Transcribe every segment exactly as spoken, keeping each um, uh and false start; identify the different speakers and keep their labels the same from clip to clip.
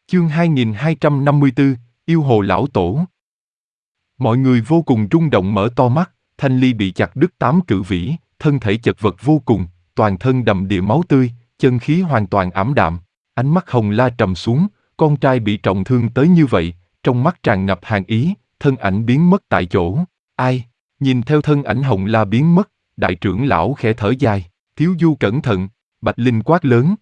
Speaker 1: Chương hai nghìn hai trăm năm mươi tư, Yêu Hồ Lão Tổ. Mọi người vô cùng rung động mở to mắt, Thanh Ly bị chặt đứt tám cự vĩ, thân thể chật vật vô cùng, toàn thân đầm đìa máu tươi, chân khí hoàn toàn ảm đạm. Ánh mắt Hồng La trầm xuống, con trai bị trọng thương tới như vậy, trong mắt tràn ngập hàn ý, thân ảnh biến mất tại chỗ. Ai? Nhìn theo thân ảnh Hồng La biến mất, đại trưởng lão khẽ thở dài, Thiếu Du cẩn thận, Bạch Linh quát lớn.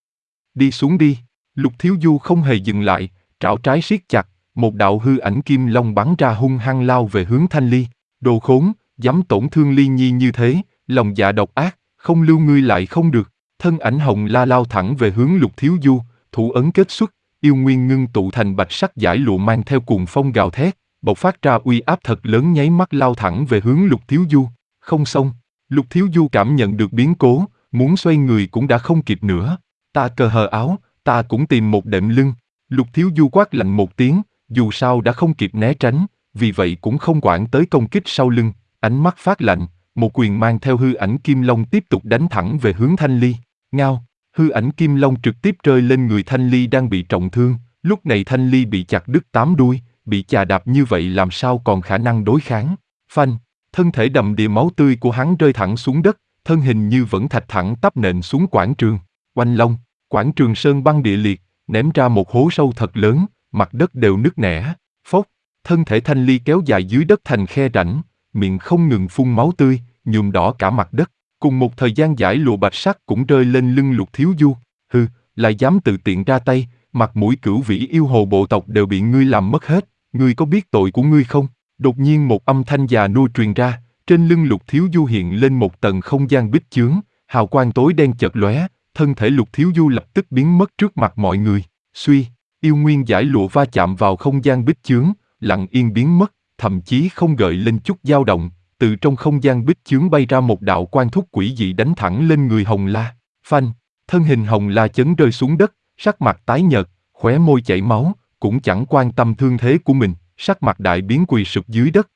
Speaker 1: Đi xuống đi. Lục Thiếu Du không hề dừng lại, trảo trái siết chặt, một đạo hư ảnh kim long bắn ra hung hăng lao về hướng Thanh Ly. Đồ khốn, dám tổn thương Ly Nhi như thế, lòng dạ độc ác, không lưu ngươi lại không được. Thân ảnh Hồng La lao thẳng về hướng Lục Thiếu Du, thủ ấn kết xuất, yêu nguyên ngưng tụ thành bạch sắc dải lụa mang theo cuồng phong gào thét, bộc phát ra uy áp thật lớn nháy mắt lao thẳng về hướng Lục Thiếu Du. Không xong, Lục Thiếu Du cảm nhận được biến cố, muốn xoay người cũng đã không kịp nữa. Ta cờ hờ áo, ta cũng tìm một đệm lưng. Lục Thiếu Du quát lạnh một tiếng, dù sao đã không kịp né tránh, vì vậy cũng không quản tới công kích sau lưng, ánh mắt phát lạnh, một quyền mang theo hư ảnh kim long tiếp tục đánh thẳng về hướng Thanh Ly. Ngao, hư ảnh kim long trực tiếp rơi lên người Thanh Ly đang bị trọng thương, lúc này Thanh Ly bị chặt đứt tám đuôi, bị chà đạp như vậy làm sao còn khả năng đối kháng. Phanh, thân thể đầm đìa máu tươi của hắn rơi thẳng xuống đất, thân hình như vẫn thạch thẳng tắp nện xuống quảng trường. Oanh long, quảng trường sơn băng địa liệt, ném ra một hố sâu thật lớn, mặt đất đều nứt nẻ. Phốc, thân thể Thanh Ly kéo dài dưới đất thành khe rãnh, miệng không ngừng phun máu tươi, nhuộm đỏ cả mặt đất. Cùng một thời gian dải lụa bạch sắc cũng rơi lên lưng Lục Thiếu Du. Hừ, lại dám tự tiện ra tay, mặt mũi cửu vĩ yêu hồ bộ tộc đều bị ngươi làm mất hết. Ngươi có biết tội của ngươi không? Đột nhiên một âm thanh già nua truyền ra, trên lưng Lục Thiếu Du hiện lên một tầng không gian bích chướng, hào quang tối đen chợt lóe. Thân thể Lục Thiếu Du lập tức biến mất trước mặt mọi người. Suy, yêu nguyên dải lụa va chạm vào không gian bích chướng, lặng yên biến mất, thậm chí không gợi lên chút dao động. Từ trong không gian bích chướng bay ra một đạo quang thúc quỷ dị đánh thẳng lên người Hồng La. Phanh, thân hình Hồng La chấn rơi xuống đất, sắc mặt tái nhợt, khóe môi chảy máu, cũng chẳng quan tâm thương thế của mình, sắc mặt đại biến quỳ sụp dưới đất.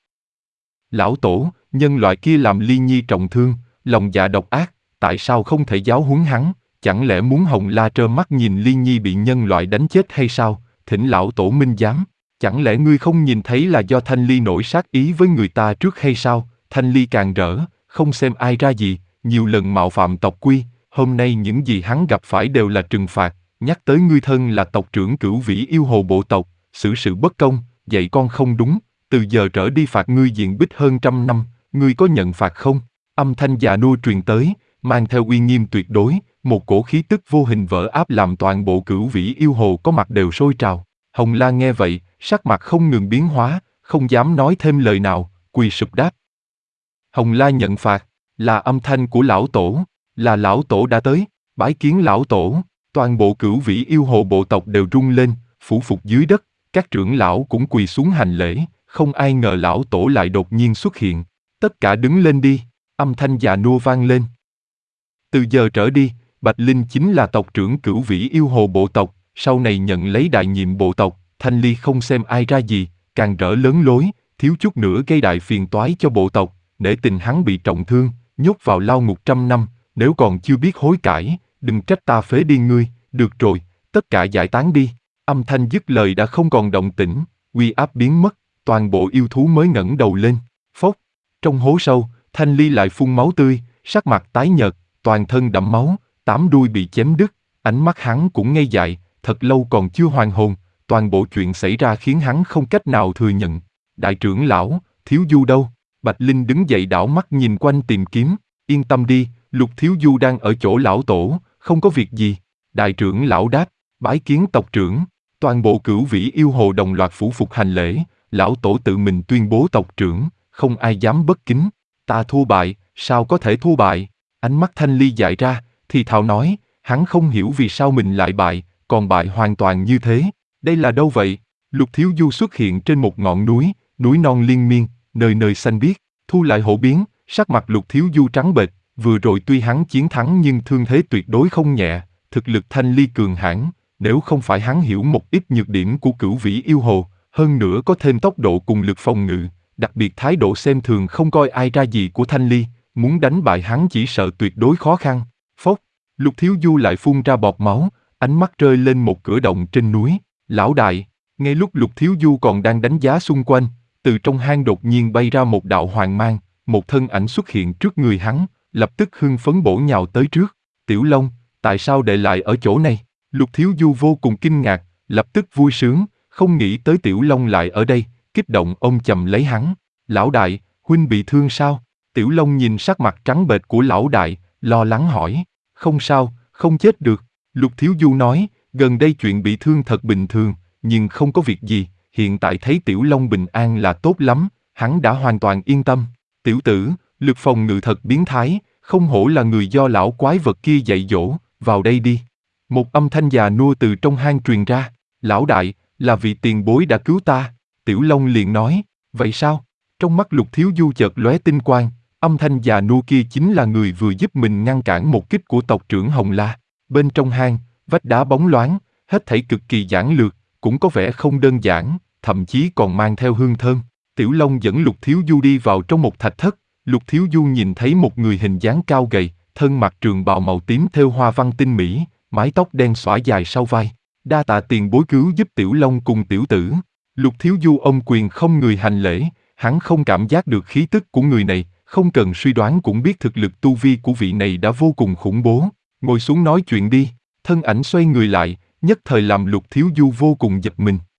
Speaker 1: Lão Tổ, nhân loại kia làm Ly Nhi trọng thương, lòng dạ độc ác, tại sao không thể giáo huấn hắn? Chẳng lẽ muốn Hồng La trơ mắt nhìn Ly Nhi bị nhân loại đánh chết hay sao? Thỉnh Lão Tổ minh giám. Chẳng lẽ ngươi không nhìn thấy là do Thanh Ly nổi sát ý với người ta trước hay sao? Thanh Ly càng rỡ, không xem ai ra gì, nhiều lần mạo phạm tộc quy, hôm nay những gì hắn gặp phải đều là trừng phạt. Nhắc tới ngươi thân là tộc trưởng cửu vĩ yêu hồ bộ tộc, xử sự bất công, dạy con không đúng, từ giờ trở đi phạt ngươi diện bích hơn trăm năm, ngươi có nhận phạt không? Âm thanh già nua truyền tới, mang theo uy nghiêm tuyệt đối, một cổ khí tức vô hình vỡ áp làm toàn bộ cửu vĩ yêu hồ có mặt đều sôi trào. Hồng La nghe vậy, sắc mặt không ngừng biến hóa, không dám nói thêm lời nào, quỳ sụp đáp. Hồng La nhận phạt, là âm thanh của Lão Tổ, là Lão Tổ đã tới, bái kiến Lão Tổ. Toàn bộ cửu vĩ yêu hồ bộ tộc đều rung lên, phủ phục dưới đất, các trưởng lão cũng quỳ xuống hành lễ, không ai ngờ Lão Tổ lại đột nhiên xuất hiện. Tất cả đứng lên đi, âm thanh già nua vang lên. Từ giờ trở đi, Bạch Linh chính là tộc trưởng cửu vĩ yêu hồ bộ tộc, sau này nhận lấy đại nhiệm bộ tộc. Thanh Ly không xem ai ra gì, càng rỡ lớn lối, thiếu chút nữa gây đại phiền toái cho bộ tộc, để tình hắn bị trọng thương, nhốt vào lao ngục trăm năm, nếu còn chưa biết hối cải, đừng trách ta phế đi ngươi. Được rồi, tất cả giải tán đi. Âm thanh dứt lời đã không còn động tĩnh, uy áp biến mất, toàn bộ yêu thú mới ngẩng đầu lên. Phốc, trong hố sâu, Thanh Ly lại phun máu tươi, sắc mặt tái nhợt, toàn thân đẫm máu, tám đuôi bị chém đứt, ánh mắt hắn cũng ngây dại, thật lâu còn chưa hoàn hồn. Toàn bộ chuyện xảy ra khiến hắn không cách nào thừa nhận. Đại trưởng lão, Thiếu Du đâu? Bạch Linh đứng dậy đảo mắt nhìn quanh tìm kiếm. Yên tâm đi, Lục Thiếu Du đang ở chỗ Lão Tổ, không có việc gì. Đại trưởng lão đáp, bái kiến tộc trưởng. Toàn bộ cửu vĩ yêu hồ đồng loạt phủ phục hành lễ. Lão Tổ tự mình tuyên bố tộc trưởng, không ai dám bất kính. Ta thua bại, sao có thể thua bại? Ánh mắt Thanh Ly dại ra, thì thào nói, hắn không hiểu vì sao mình lại bại, còn bại hoàn toàn như thế. Đây là đâu vậy? Lục Thiếu Du xuất hiện trên một ngọn núi, núi non liên miên, nơi nơi xanh biếc. Thu lại hổ biến, sắc mặt Lục Thiếu Du trắng bệch. Vừa rồi tuy hắn chiến thắng nhưng thương thế tuyệt đối không nhẹ. Thực lực Thanh Ly cường hãn, nếu không phải hắn hiểu một ít nhược điểm của cửu vĩ yêu hồ, hơn nữa có thêm tốc độ cùng lực phòng ngự, đặc biệt thái độ xem thường không coi ai ra gì của Thanh Ly, muốn đánh bại hắn chỉ sợ tuyệt đối khó khăn. Phốc, Lục Thiếu Du lại phun ra bọt máu, ánh mắt rơi lên một cửa động trên núi. Lão đại, ngay lúc Lục Thiếu Du còn đang đánh giá xung quanh, từ trong hang đột nhiên bay ra một đạo hoàng mang, một thân ảnh xuất hiện trước người hắn, lập tức hưng phấn bổ nhào tới trước. Tiểu Long, tại sao đệ lại ở chỗ này? Lục Thiếu Du vô cùng kinh ngạc, lập tức vui sướng, không nghĩ tới Tiểu Long lại ở đây, kích động ôm chầm lấy hắn. Lão đại, huynh bị thương sao? Tiểu Long nhìn sắc mặt trắng bệch của lão đại, lo lắng hỏi. Không sao, không chết được. Lục Thiếu Du nói, gần đây chuyện bị thương thật bình thường, nhưng không có việc gì, hiện tại thấy Tiểu Long bình an là tốt lắm, hắn đã hoàn toàn yên tâm. Tiểu tử, lực phòng ngự thật biến thái, không hổ là người do lão quái vật kia dạy dỗ, vào đây đi. Một âm thanh già nua từ trong hang truyền ra, lão đại, là vị tiền bối đã cứu ta. Tiểu Long liền nói, vậy sao? Trong mắt Lục Thiếu Du chợt lóe tinh quang, âm thanh già nua kia chính là người vừa giúp mình ngăn cản một kích của tộc trưởng Hồng La. Bên trong hang, vách đá bóng loáng, hết thảy cực kỳ giản lược, cũng có vẻ không đơn giản, thậm chí còn mang theo hương thơm. Tiểu Long dẫn Lục Thiếu Du đi vào trong một thạch thất, Lục Thiếu Du nhìn thấy một người hình dáng cao gầy, thân mặc trường bào màu tím thêu hoa văn tinh mỹ, mái tóc đen xõa dài sau vai. Đa tạ tiền bối cứu giúp Tiểu Long cùng tiểu tử. Lục Thiếu Du ôm quyền không người hành lễ, hắn không cảm giác được khí tức của người này, không cần suy đoán cũng biết thực lực tu vi của vị này đã vô cùng khủng bố. Ngồi xuống nói chuyện đi. Thân ảnh xoay người lại, nhất thời làm Lục Thiếu Du vô cùng giật mình.